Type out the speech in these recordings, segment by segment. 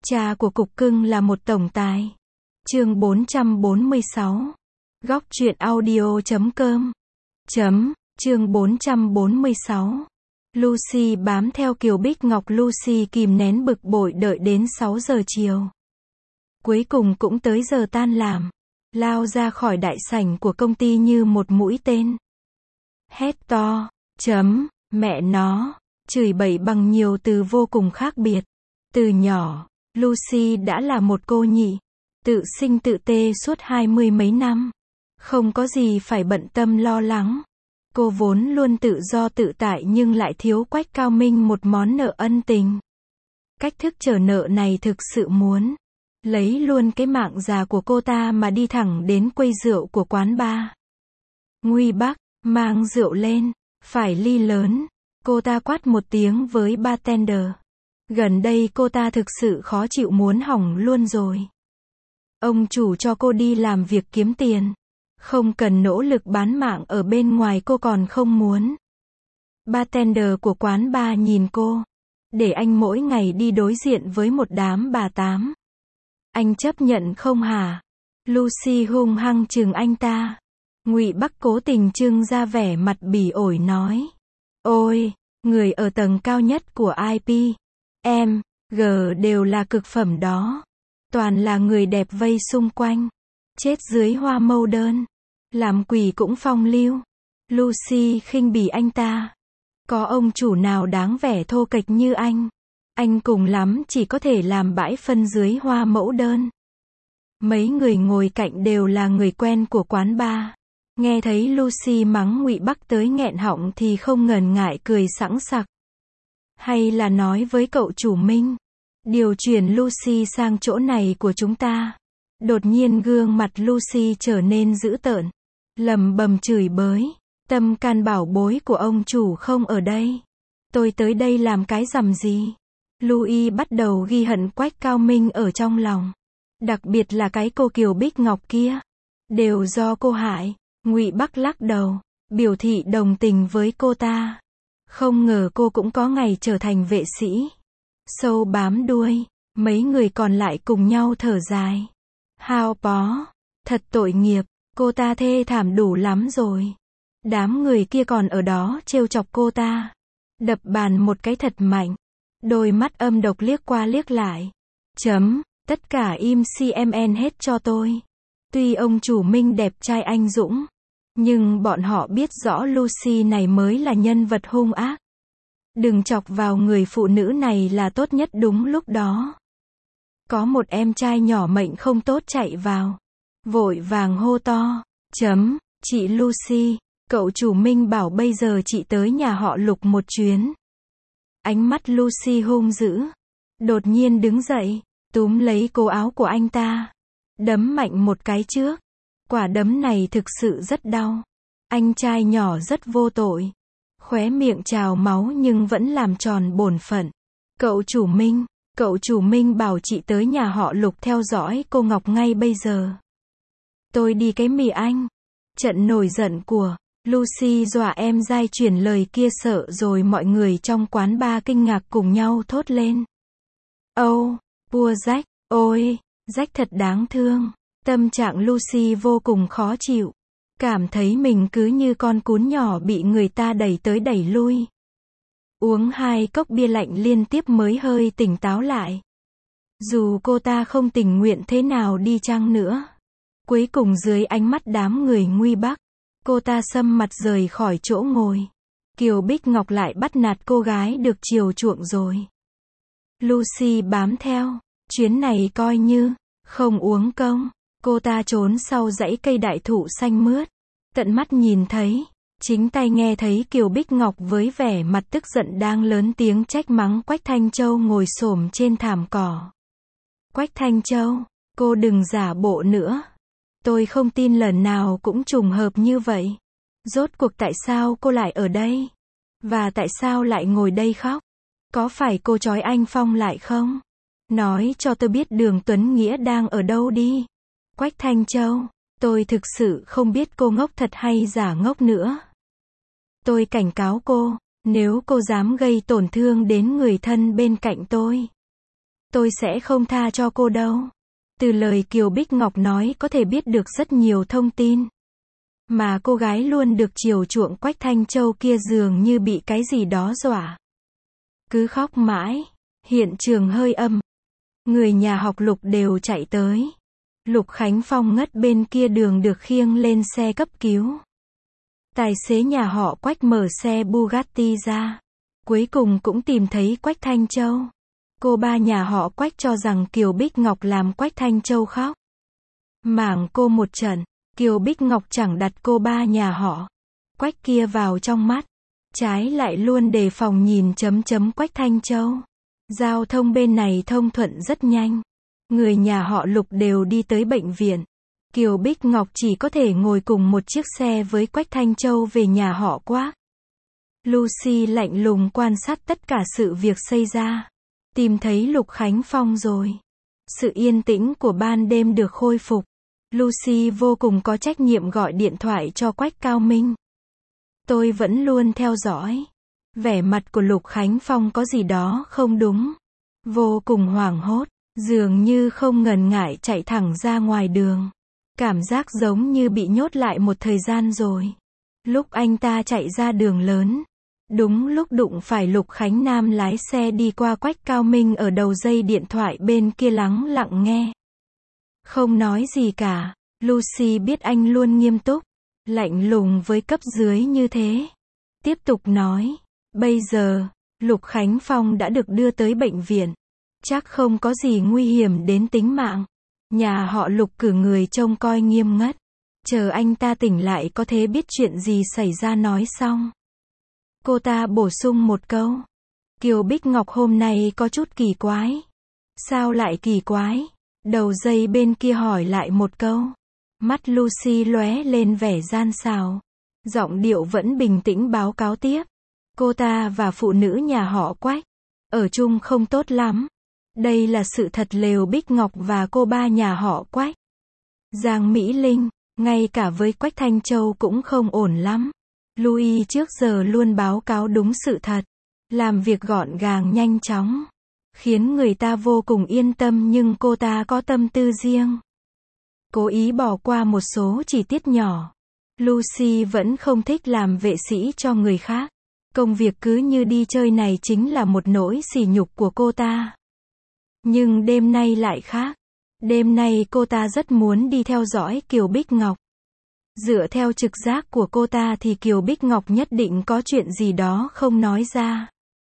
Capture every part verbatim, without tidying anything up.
Cha của cục cưng là một tổng tài. Chương bốn trăm bốn mươi sáu. Góc truyện audio chấm com. Chấm, chương bốn trăm bốn mươi sáu. Lucy bám theo Kiều Bích Ngọc. Lucy kìm nén bực bội đợi đến sáu giờ chiều. Cuối cùng cũng tới giờ tan làm. Lao ra khỏi đại sảnh của công ty như một mũi tên. Hét to, chấm, mẹ nó, chửi bậy bằng nhiều từ vô cùng khác biệt. Từ nhỏ, Lucy đã là một cô nhị, tự sinh tự tê suốt hai mươi mấy năm. Không có gì phải bận tâm lo lắng. Cô vốn luôn tự do tự tại nhưng lại thiếu Quách Cao Minh một món nợ ân tình. Cách thức trả nợ này thực sự muốn lấy luôn cái mạng già của cô ta mà đi thẳng đến quầy rượu của quán bar. Nguy Bắc, mang rượu lên, phải ly lớn. Cô ta quát một tiếng với bartender. Gần đây cô ta thực sự khó chịu muốn hỏng luôn rồi. Ông chủ cho cô đi làm việc kiếm tiền. Không cần nỗ lực bán mạng ở bên ngoài cô còn không muốn. Bartender của quán bar nhìn cô. Để anh mỗi ngày đi đối diện với một đám bà tám. Anh chấp nhận không hả? Lucy hung hăng chừng anh ta. Ngụy Bắc cố tình trưng ra vẻ mặt bỉ ổi nói. Ôi, người ở tầng cao nhất của i pê, em, G đều là cực phẩm đó. Toàn là người đẹp vây xung quanh. Chết dưới hoa mâu đơn. Làm quỷ cũng phong lưu. Lucy khinh bỉ anh ta. Có ông chủ nào đáng vẻ thô kệch như anh. Anh cùng lắm chỉ có thể làm bãi phân dưới hoa mẫu đơn. Mấy người ngồi cạnh đều là người quen của quán bar. Nghe thấy Lucy mắng Ngụy Bắc tới nghẹn họng thì không ngần ngại cười sẵn sặc. Hay là nói với cậu chủ Minh, điều chuyển Lucy sang chỗ này của chúng ta. Đột nhiên gương mặt Lucy trở nên dữ tợn. Lầm bầm chửi bới. Tâm can bảo bối của ông chủ không ở đây. Tôi tới đây làm cái rằm gì? Louis bắt đầu ghi hận Quách Cao Minh ở trong lòng. Đặc biệt là cái cô Kiều Bích Ngọc kia. Đều do cô hại. Ngụy Bắc lắc đầu, biểu thị đồng tình với cô ta. Không ngờ cô cũng có ngày trở thành vệ sĩ. Sâu bám đuôi, mấy người còn lại cùng nhau thở dài. Hao bó, thật tội nghiệp, cô ta thê thảm đủ lắm rồi. Đám người kia còn ở đó trêu chọc cô ta. Đập bàn một cái thật mạnh. Đôi mắt âm độc liếc qua liếc lại. Chấm, tất cả im xê em en hết cho tôi. Tuy ông chủ Minh đẹp trai anh dũng, nhưng bọn họ biết rõ Lucy này mới là nhân vật hung ác. Đừng chọc vào người phụ nữ này là tốt nhất đúng lúc đó. Có một em trai nhỏ mệnh không tốt chạy vào. Vội vàng hô to. Chấm, chị Lucy, cậu chủ Minh bảo bây giờ chị tới nhà họ Lục một chuyến. Ánh mắt Lucy hung dữ. Đột nhiên đứng dậy, túm lấy cổ áo của anh ta. Đấm mạnh một cái trước. Quả đấm này thực sự rất đau. Anh trai nhỏ rất vô tội. Khóe miệng trào máu nhưng vẫn làm tròn bổn phận. Cậu chủ Minh, cậu chủ Minh bảo chị tới nhà họ Lục theo dõi cô Ngọc ngay bây giờ. Tôi đi cái mì anh. Trận nổi giận của Lucy dọa em dai chuyển lời kia sợ rồi mọi người trong quán bar kinh ngạc cùng nhau thốt lên. Oh, poor Jack, ôi, Jack thật đáng thương. Tâm trạng Lucy vô cùng khó chịu. Cảm thấy mình cứ như con cún nhỏ bị người ta đẩy tới đẩy lui. Uống hai cốc bia lạnh liên tiếp mới hơi tỉnh táo lại. Dù cô ta không tình nguyện thế nào đi chăng nữa. Cuối cùng dưới ánh mắt đám người Nguy Bắc, cô ta sâm mặt rời khỏi chỗ ngồi. Kiều Bích Ngọc lại bắt nạt cô gái được chiều chuộng rồi. Lucy bám theo. Chuyến này coi như không uống công. Cô ta trốn sau dãy cây đại thụ xanh mướt. Tận mắt nhìn thấy, chính tay nghe thấy Kiều Bích Ngọc với vẻ mặt tức giận đang lớn tiếng trách mắng Quách Thanh Châu ngồi xổm trên thảm cỏ. Quách Thanh Châu, cô đừng giả bộ nữa. Tôi không tin lần nào cũng trùng hợp như vậy. Rốt cuộc tại sao cô lại ở đây? Và tại sao lại ngồi đây khóc? Có phải cô trói anh Phong lại không? Nói cho tôi biết Đường Tuấn Nghĩa đang ở đâu đi. Quách Thanh Châu, tôi thực sự không biết cô ngốc thật hay giả ngốc nữa. Tôi cảnh cáo cô, nếu cô dám gây tổn thương đến người thân bên cạnh tôi, Tôi sẽ không tha cho cô đâu. Từ lời Kiều Bích Ngọc nói có thể biết được rất nhiều thông tin. Mà cô gái luôn được chiều chuộng Quách Thanh Châu kia dường như bị cái gì đó dọa. Cứ khóc mãi. Hiện trường hơi âm. Người nhà họ Lục đều chạy tới. Lục Khánh Phong ngất bên kia đường được khiêng lên xe cấp cứu. Tài xế nhà họ Quách mở xe Bugatti ra. Cuối cùng cũng tìm thấy Quách Thanh Châu. Cô ba nhà họ Quách cho rằng Kiều Bích Ngọc làm Quách Thanh Châu khóc. Mảng cô một trận, Kiều Bích Ngọc chẳng đặt cô ba nhà họ Quách kia vào trong mắt. Trái lại luôn đề phòng nhìn chấm chấm Quách Thanh Châu. Giao thông bên này thông thuận rất nhanh. Người nhà họ Lục đều đi tới bệnh viện. Kiều Bích Ngọc chỉ có thể ngồi cùng một chiếc xe với Quách Thanh Châu về nhà họ Quách. Lucy lạnh lùng quan sát tất cả sự việc xảy ra. Tìm thấy Lục Khánh Phong rồi. Sự yên tĩnh của ban đêm được khôi phục. Lucy vô cùng có trách nhiệm gọi điện thoại cho Quách Cao Minh. Tôi vẫn luôn theo dõi. Vẻ mặt của Lục Khánh Phong có gì đó không đúng. Vô cùng hoảng hốt. Dường như không ngần ngại chạy thẳng ra ngoài đường. Cảm giác giống như bị nhốt lại một thời gian rồi. Lúc anh ta chạy ra đường lớn. Đúng lúc đụng phải Lục Khánh Nam lái xe đi qua Quách Cao Minh ở đầu dây điện thoại bên kia lắng lặng nghe. Không nói gì cả. Lucy biết anh luôn nghiêm túc. Lạnh lùng với cấp dưới như thế. Tiếp tục nói. Bây giờ, Lục Khánh Phong đã được đưa tới bệnh viện. Chắc không có gì nguy hiểm đến tính mạng. Nhà họ Lục cử người trông coi nghiêm ngất. Chờ anh ta tỉnh lại có thể biết chuyện gì xảy ra nói xong. Cô ta bổ sung một câu. Kiều Bích Ngọc hôm nay có chút kỳ quái. Sao lại kỳ quái? Đầu dây bên kia hỏi lại một câu. Mắt Lucy lóe lên vẻ gian xảo. Giọng điệu vẫn bình tĩnh báo cáo tiếp. Cô ta và phụ nữ nhà họ Quách. Ở chung không tốt lắm. Đây là sự thật Lều Bích Ngọc và cô ba nhà họ Quách. Giang Mỹ Linh, ngay cả với Quách Thanh Châu cũng không ổn lắm. Louis trước giờ luôn báo cáo đúng sự thật. Làm việc gọn gàng nhanh chóng. Khiến người ta vô cùng yên tâm nhưng cô ta có tâm tư riêng. Cố ý bỏ qua một số chi tiết nhỏ. Lucy vẫn không thích làm vệ sĩ cho người khác. Công việc cứ như đi chơi này chính là một nỗi sỉ nhục của cô ta. Nhưng đêm nay lại khác. Đêm nay cô ta rất muốn đi theo dõi Kiều Bích Ngọc. Dựa theo trực giác của cô ta thì Kiều Bích Ngọc nhất định có chuyện gì đó không nói ra.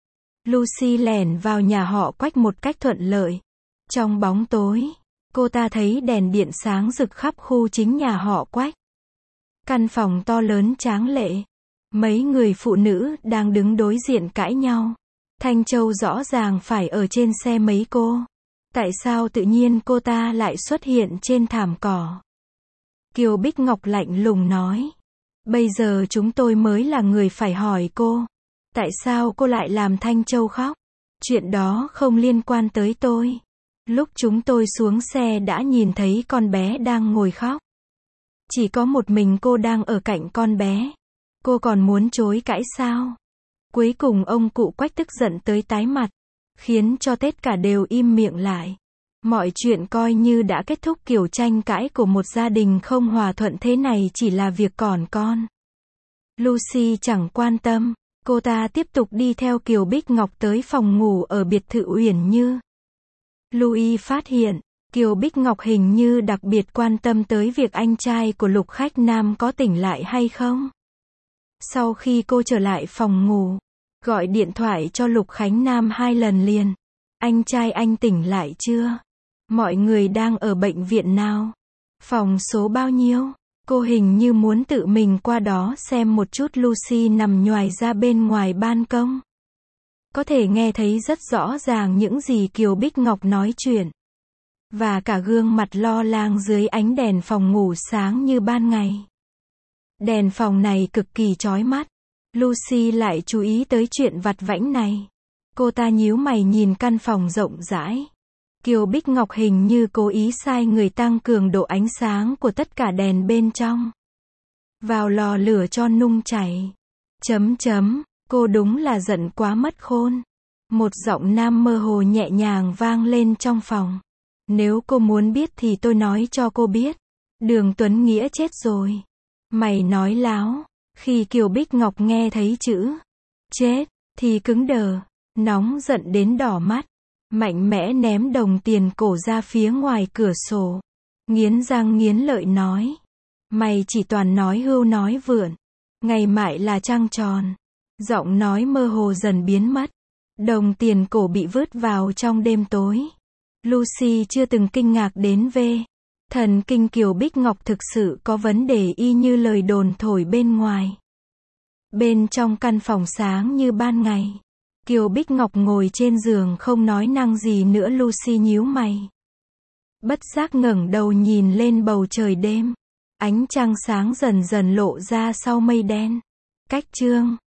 Lucy lẻn vào nhà họ Quách một cách thuận lợi. Trong bóng tối, cô ta thấy đèn điện sáng rực khắp khu chính nhà họ Quách. Căn phòng to lớn tráng lệ. Mấy người phụ nữ đang đứng đối diện cãi nhau. Thanh Châu rõ ràng phải ở trên xe mấy cô. Tại sao tự nhiên cô ta lại xuất hiện trên thảm cỏ? Kiều Bích Ngọc lạnh lùng nói. Bây giờ chúng tôi mới là người phải hỏi cô. Tại sao cô lại làm Thanh Châu khóc? Chuyện đó không liên quan tới tôi. Lúc chúng tôi xuống xe đã nhìn thấy con bé đang ngồi khóc. Chỉ có một mình cô đang ở cạnh con bé. Cô còn muốn chối cãi sao? Cuối cùng ông cụ Quách tức giận tới tái mặt. Khiến cho tất cả đều im miệng lại. Mọi chuyện coi như đã kết thúc kiểu tranh cãi của một gia đình không hòa thuận thế này chỉ là việc còn con. Lucy chẳng quan tâm. Cô ta tiếp tục đi theo Kiều Bích Ngọc tới phòng ngủ ở biệt thự Uyển Như. Louis phát hiện, Kiều Bích Ngọc hình như đặc biệt quan tâm tới việc anh trai của Lục Khách Nam có tỉnh lại hay không. Sau khi cô trở lại phòng ngủ, gọi điện thoại cho Lục Khánh Nam hai lần liền. Anh trai anh tỉnh lại chưa? Mọi người đang ở bệnh viện nào? Phòng số bao nhiêu? Cô hình như muốn tự mình qua đó xem một chút. Lucy nằm nhoài ra bên ngoài ban công. Có thể nghe thấy rất rõ ràng những gì Kiều Bích Ngọc nói chuyện. Và cả gương mặt lo lắng dưới ánh đèn phòng ngủ sáng như ban ngày. Đèn phòng này cực kỳ chói mắt. Lucy lại chú ý tới chuyện vặt vãnh này. Cô ta nhíu mày nhìn căn phòng rộng rãi. Kiều Bích Ngọc hình như cố ý sai người tăng cường độ ánh sáng của tất cả đèn bên trong. Vào lò lửa cho nung chảy. Chấm chấm, cô đúng là giận quá mất khôn. Một giọng nam mơ hồ nhẹ nhàng vang lên trong phòng. Nếu cô muốn biết thì tôi nói cho cô biết. Đường Tuấn Nghĩa chết rồi. Mày nói láo. Khi Kiều Bích Ngọc nghe thấy chữ chết, thì cứng đờ, nóng giận đến đỏ mắt. Mạnh mẽ ném đồng tiền cổ ra phía ngoài cửa sổ. Nghiến răng nghiến lợi nói. Mày chỉ toàn nói hưu nói vượn. Ngày mãi là trăng tròn. Giọng nói mơ hồ dần biến mất. Đồng tiền cổ bị vứt vào trong đêm tối. Lucy chưa từng kinh ngạc đến về thần kinh Kiều Bích Ngọc thực sự có vấn đề y như lời đồn thổi bên ngoài. Bên trong căn phòng sáng như ban ngày, Kiều Bích Ngọc ngồi trên giường không nói năng gì nữa. Lucy nhíu mày, bất giác ngẩng đầu nhìn lên bầu trời đêm. Ánh trăng sáng dần dần lộ ra sau mây đen. Cách chương